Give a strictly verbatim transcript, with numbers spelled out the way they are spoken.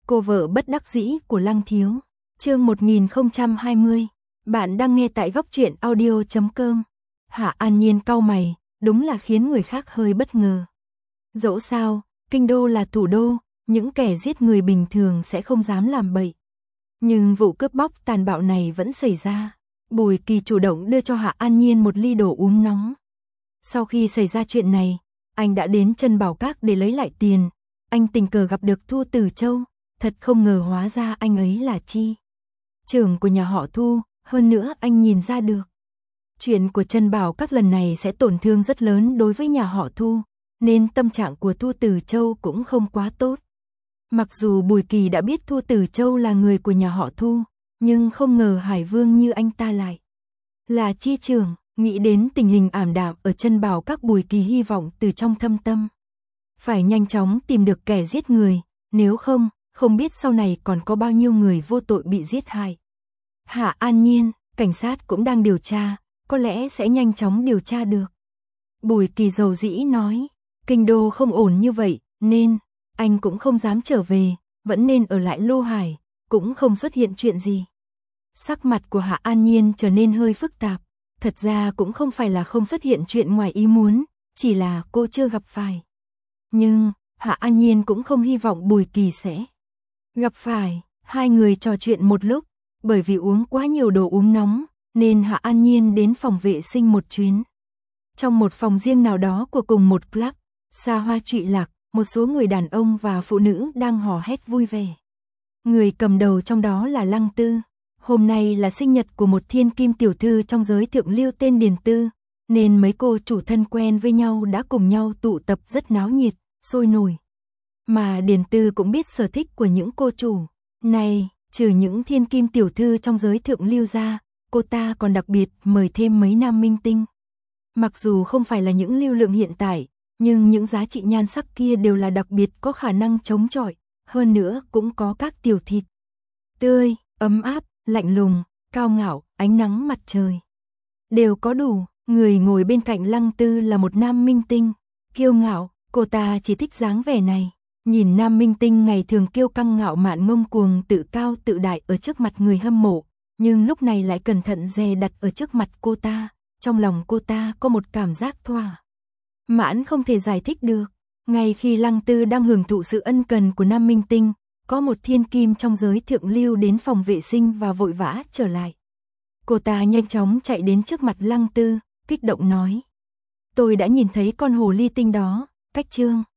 Cô vợ bất đắc dĩ của Lăng Thiếu. Chương một nghìn không trăm hai mươi. Bạn đang nghe tại góc truyện audio chấm com. Hạ An Nhiên cau mày, đúng là khiến người khác hơi bất ngờ. Dẫu sao, kinh đô là thủ đô, những kẻ giết người bình thường sẽ không dám làm bậy. Nhưng vụ cướp bóc tàn bạo này vẫn xảy ra. Bùi Kỳ chủ động đưa cho Hạ An Nhiên một ly đồ uống nóng. Sau khi xảy ra chuyện này, anh đã đến Trân Bảo Các để lấy lại tiền. Anh tình cờ gặp được Thu Tử Châu, thật không ngờ hóa ra anh ấy là Chi trưởng của nhà họ Thu, hơn nữa anh nhìn ra được. Chuyện của Trân Bảo Các lần này sẽ tổn thương rất lớn đối với nhà họ Thu, nên tâm trạng của Thu Tử Châu cũng không quá tốt. Mặc dù Bùi Kỳ đã biết Thu Tử Châu là người của nhà họ Thu, nhưng không ngờ Hải Vương như anh ta lại là Chi trưởng. Nghĩ đến tình hình ảm đạm ở Trân Bảo Các, Bùi Kỳ hy vọng từ trong thâm tâm phải nhanh chóng tìm được kẻ giết người, nếu không, không biết sau này còn có bao nhiêu người vô tội bị giết hại. Hạ An Nhiên, cảnh sát cũng đang điều tra, có lẽ sẽ nhanh chóng điều tra được. Bùi Kỳ dầu dĩ nói, kinh đô không ổn như vậy, nên anh cũng không dám trở về, vẫn nên ở lại Lô Hải, cũng không xuất hiện chuyện gì. Sắc mặt của Hạ An Nhiên trở nên hơi phức tạp. Thật ra cũng không phải là không xuất hiện chuyện ngoài ý muốn, chỉ là cô chưa gặp phải. Nhưng, Hạ An Nhiên cũng không hy vọng Bùi Kỳ sẽ gặp phải. Hai người trò chuyện một lúc, bởi vì uống quá nhiều đồ uống nóng, nên Hạ An Nhiên đến phòng vệ sinh một chuyến. Trong một phòng riêng nào đó của cùng một club, xa hoa trụy lạc, một số người đàn ông và phụ nữ đang hò hét vui vẻ. Người cầm đầu trong đó là Lăng Tư. Hôm nay là sinh nhật của một thiên kim tiểu thư trong giới thượng lưu tên Điền Tư, nên mấy cô chủ thân quen với nhau đã cùng nhau tụ tập rất náo nhiệt, sôi nổi. Mà Điền Tư cũng biết sở thích của những cô chủ này, trừ những thiên kim tiểu thư trong giới thượng lưu ra, cô ta còn đặc biệt mời thêm mấy nam minh tinh. Mặc dù không phải là những lưu lượng hiện tại, nhưng những giá trị nhan sắc kia đều là đặc biệt có khả năng chống chọi, hơn nữa cũng có các tiểu thịt tươi, ấm áp, lạnh lùng, cao ngạo, ánh nắng mặt trời. Đều có đủ. Người ngồi bên cạnh Lăng Tư là một nam minh tinh, kiêu ngạo, cô ta chỉ thích dáng vẻ này. Nhìn nam minh tinh ngày thường kiêu căng ngạo mạn ngông cuồng tự cao tự đại ở trước mặt người hâm mộ, nhưng lúc này lại cẩn thận dè đặt ở trước mặt cô ta, trong lòng cô ta có một cảm giác thỏa mãn không thể giải thích được. Ngay khi Lăng Tư đang hưởng thụ sự ân cần của nam minh tinh, có một thiên kim trong giới thượng lưu đến phòng vệ sinh và vội vã trở lại. Cô ta nhanh chóng chạy đến trước mặt Lăng Tư, kích động nói. Tôi đã nhìn thấy con hồ ly tinh đó, cách chương.